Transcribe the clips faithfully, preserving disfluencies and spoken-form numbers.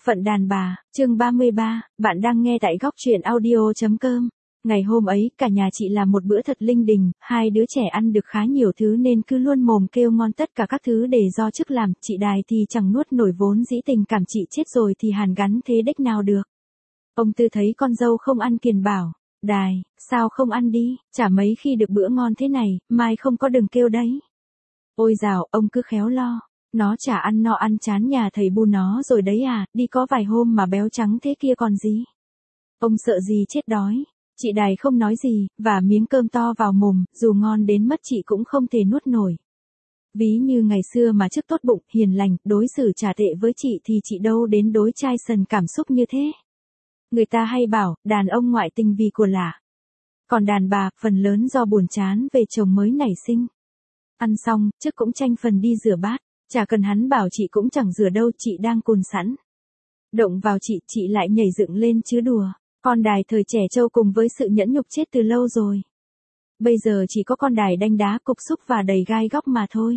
Phận đàn bà, chương ba mươi ba, bạn đang nghe tại góc truyện audio.com. Ngày hôm ấy, cả nhà chị làm một bữa thật linh đình, hai đứa trẻ ăn được khá nhiều thứ nên cứ luôn mồm kêu ngon tất cả các thứ để do chức làm, chị Đài thì chẳng nuốt nổi vốn dĩ tình cảm chị chết rồi thì hàn gắn thế đếch nào được. Ông Tư thấy con dâu không ăn kiền bảo, Đài, sao không ăn đi, chả mấy khi được bữa ngon thế này, mai không có đừng kêu đấy. Ôi dào, ông cứ khéo lo. Nó chả ăn no ăn chán nhà thầy bu nó rồi đấy à, đi có vài hôm mà béo trắng thế kia còn gì. Ông sợ gì chết đói. Chị Đài không nói gì, và miếng cơm to vào mồm, dù ngon đến mất chị cũng không thể nuốt nổi. Ví như ngày xưa mà trước tốt bụng, hiền lành, đối xử trả tệ với chị thì chị đâu đến đối chai sần cảm xúc như thế. Người ta hay bảo, đàn ông ngoại tình vì của lạ. Còn đàn bà, phần lớn do buồn chán về chồng mới nảy sinh. Ăn xong, trước cũng tranh phần đi rửa bát. Chả cần hắn bảo chị cũng chẳng rửa đâu, chị đang cùn sẵn. Động vào chị, chị lại nhảy dựng lên chứ đùa. Con Đài thời trẻ trâu cùng với sự nhẫn nhục chết từ lâu rồi. Bây giờ chỉ có con Đài đanh đá cục xúc và đầy gai góc mà thôi.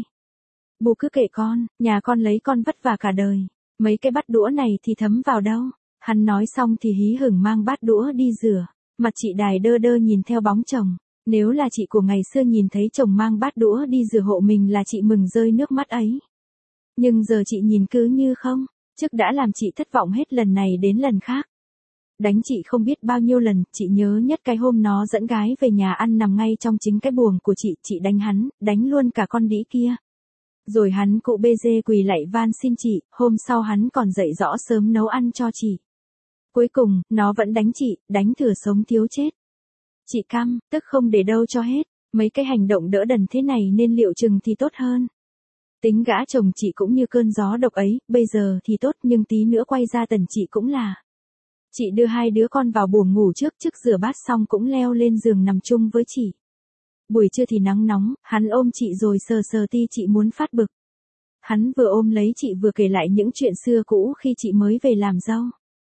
Bù cứ kệ con, nhà con lấy con vất vả cả đời. Mấy cái bát đũa này thì thấm vào đâu. Hắn nói xong thì hí hửng mang bát đũa đi rửa. Mặt chị Đài đơ đơ nhìn theo bóng chồng. Nếu là chị của ngày xưa nhìn thấy chồng mang bát đũa đi rửa hộ mình là chị mừng rơi nước mắt ấy. Nhưng giờ chị nhìn cứ như không, trước đã làm chị thất vọng hết lần này đến lần khác. Đánh chị không biết bao nhiêu lần, chị nhớ nhất cái hôm nó dẫn gái về nhà ăn nằm ngay trong chính cái buồng của chị, chị đánh hắn, đánh luôn cả con đĩ kia. Rồi hắn cụ bê dê quỳ lạy van xin chị, hôm sau hắn còn dậy rõ sớm nấu ăn cho chị. Cuối cùng, nó vẫn đánh chị, đánh thừa sống thiếu chết. Chị căm, tức không để đâu cho hết, mấy cái hành động đỡ đần thế này nên liệu chừng thì tốt hơn. Tính gã chồng chị cũng như cơn gió độc ấy, bây giờ thì tốt nhưng tí nữa quay ra tần chị cũng là. Chị đưa hai đứa con vào buồng ngủ trước, trước rửa bát xong cũng leo lên giường nằm chung với chị. Buổi trưa thì nắng nóng, hắn ôm chị rồi sờ sờ ti chị muốn phát bực. Hắn vừa ôm lấy chị vừa kể lại những chuyện xưa cũ khi chị mới về làm dâu.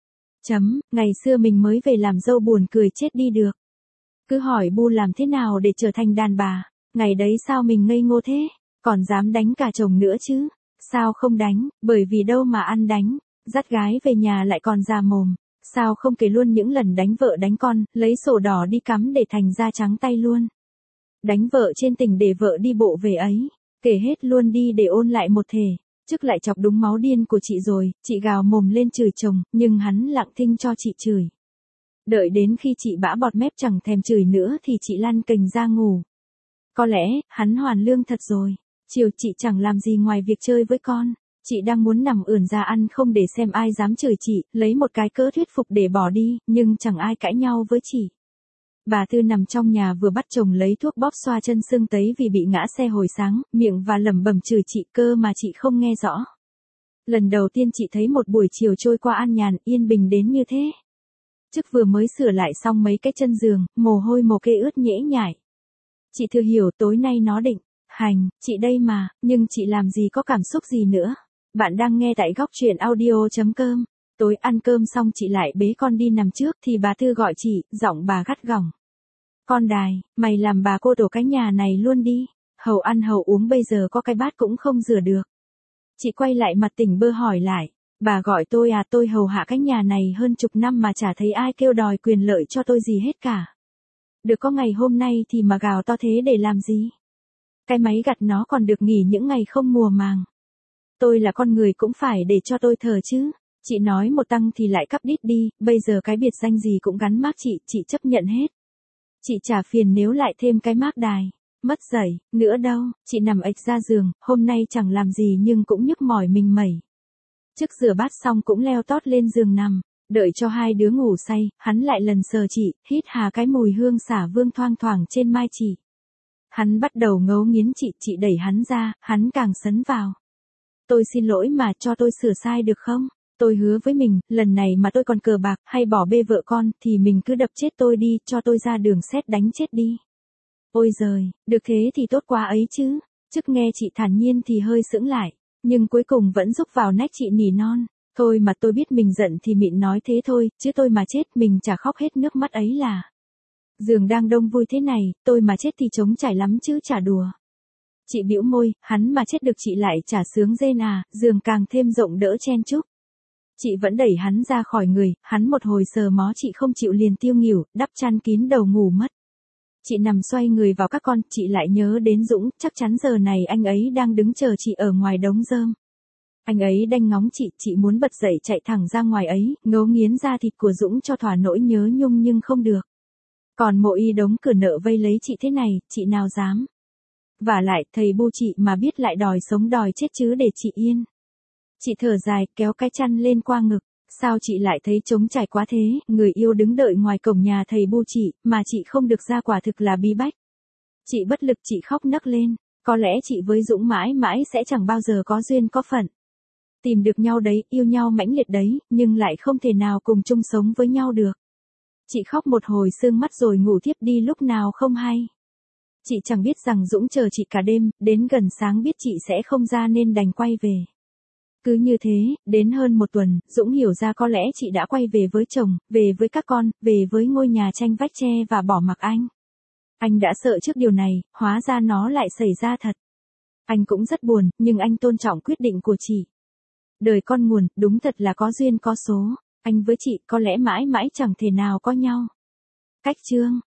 Chấm, ngày xưa mình mới về làm dâu buồn cười chết đi được. Cứ hỏi bu làm thế nào để trở thành đàn bà, ngày đấy sao mình ngây ngô thế? Còn dám đánh cả chồng nữa chứ? Sao không đánh, bởi vì đâu mà ăn đánh, dắt gái về nhà lại còn già mồm. Sao không kể luôn những lần đánh vợ đánh con, lấy sổ đỏ đi cắm để thành da trắng tay luôn. Đánh vợ trên tỉnh để vợ đi bộ về ấy, kể hết luôn đi để ôn lại một thể. Trước lại chọc đúng máu điên của chị rồi, chị gào mồm lên chửi chồng, nhưng hắn lặng thinh cho chị chửi. Đợi đến khi chị bã bọt mép chẳng thèm chửi nữa thì chị lăn cành ra ngủ. Có lẽ, hắn hoàn lương thật rồi. Chiều chị chẳng làm gì ngoài việc chơi với con. Chị đang muốn nằm ườn ra ăn không để xem ai dám chửi chị, lấy một cái cớ thuyết phục để bỏ đi, nhưng chẳng ai cãi nhau với chị. Bà Tư nằm trong nhà vừa bắt chồng lấy thuốc bóp xoa chân sưng tấy vì bị ngã xe hồi sáng, miệng và lẩm bẩm chửi chị cơ mà chị không nghe rõ. Lần đầu tiên chị thấy một buổi chiều trôi qua an nhàn, yên bình đến như thế. Chức vừa mới sửa lại xong mấy cái chân giường, mồ hôi mồ kê ướt nhễ nhại. Chị thừa hiểu tối nay nó định. Hành, chị đây mà, nhưng chị làm gì có cảm xúc gì nữa. Bạn đang nghe tại góc truyện audio.com. Tối ăn cơm xong chị lại bế con đi nằm trước thì bà Tư gọi chị, giọng bà gắt gỏng. Con Đài, mày làm bà cô tổ cái nhà này luôn đi. Hầu ăn hầu uống bây giờ có cái bát cũng không rửa được. Chị quay lại mặt tỉnh bơ hỏi lại. Bà gọi tôi à, tôi hầu hạ cái nhà này hơn chục năm mà chả thấy ai kêu đòi quyền lợi cho tôi gì hết cả. Được có ngày hôm nay thì mà gào to thế để làm gì? Cái máy gặt nó còn được nghỉ những ngày không mùa màng. Tôi là con người cũng phải để cho tôi thờ chứ. Chị nói một tăng thì lại cắp đít đi, bây giờ cái biệt danh gì cũng gắn mác chị, chị chấp nhận hết. Chị chả phiền nếu lại thêm cái mác Đài. Mất dậy, nữa đâu, chị nằm ệch ra giường, hôm nay chẳng làm gì nhưng cũng nhức mỏi mình mẩy. Trước rửa bát xong cũng leo tót lên giường nằm, đợi cho hai đứa ngủ say, hắn lại lần sờ chị, hít hà cái mùi hương xả vương thoang thoảng trên mai chị. Hắn bắt đầu ngấu nghiến chị, chị đẩy hắn ra, hắn càng sấn vào. Tôi xin lỗi mà cho tôi sửa sai được không? Tôi hứa với mình, lần này mà tôi còn cờ bạc hay bỏ bê vợ con thì mình cứ đập chết tôi đi, cho tôi ra đường sét đánh chết đi. Ôi giời, được thế thì tốt quá ấy chứ. Chức nghe chị thản nhiên thì hơi sững lại, nhưng cuối cùng vẫn rúc vào nách chị nỉ non. Thôi mà tôi biết mình giận thì mịn nói thế thôi, chứ tôi mà chết mình chả khóc hết nước mắt ấy là. Giường đang đông vui thế này, tôi mà chết thì trống trải lắm chứ chả đùa. Chị bĩu môi, hắn mà chết được chị lại chả sướng rên à, giường càng thêm rộng đỡ chen chúc. Chị vẫn đẩy hắn ra khỏi người, hắn một hồi sờ mó chị không chịu liền tiêu nghỉu, đắp chăn kín đầu ngủ mất. Chị nằm xoay người vào các con, chị lại nhớ đến Dũng, chắc chắn giờ này anh ấy đang đứng chờ chị ở ngoài đống rơm. Anh ấy đanh ngóng chị, chị muốn bật dậy chạy thẳng ra ngoài ấy, ngấu nghiến da thịt của Dũng cho thỏa nỗi nhớ nhung nhưng không được. Còn Mộ Y đống cửa nợ vây lấy chị thế này, chị nào dám. Vả lại, thầy bu chị mà biết lại đòi sống đòi chết chứ để chị yên. Chị thở dài, kéo cái chăn lên qua ngực. Sao chị lại thấy trống trải quá thế, người yêu đứng đợi ngoài cổng nhà thầy bu chị, mà chị không được ra, quả thực là bí bách. Chị bất lực, chị khóc nấc lên, có lẽ chị với Dũng mãi mãi sẽ chẳng bao giờ có duyên có phận. Tìm được nhau đấy, yêu nhau mãnh liệt đấy, nhưng lại không thể nào cùng chung sống với nhau được. Chị khóc một hồi sương mắt rồi ngủ thiếp đi lúc nào không hay. Chị chẳng biết rằng Dũng chờ chị cả đêm, đến gần sáng biết chị sẽ không ra nên đành quay về. Cứ như thế, đến hơn một tuần, Dũng hiểu ra có lẽ chị đã quay về với chồng, về với các con, về với ngôi nhà tranh vách tre và bỏ mặc anh. Anh đã sợ trước điều này, hóa ra nó lại xảy ra thật. Anh cũng rất buồn, nhưng anh tôn trọng quyết định của chị. Đời con nguồn, đúng thật là có duyên có số. Anh với chị có lẽ mãi mãi chẳng thể nào có nhau. Cách chương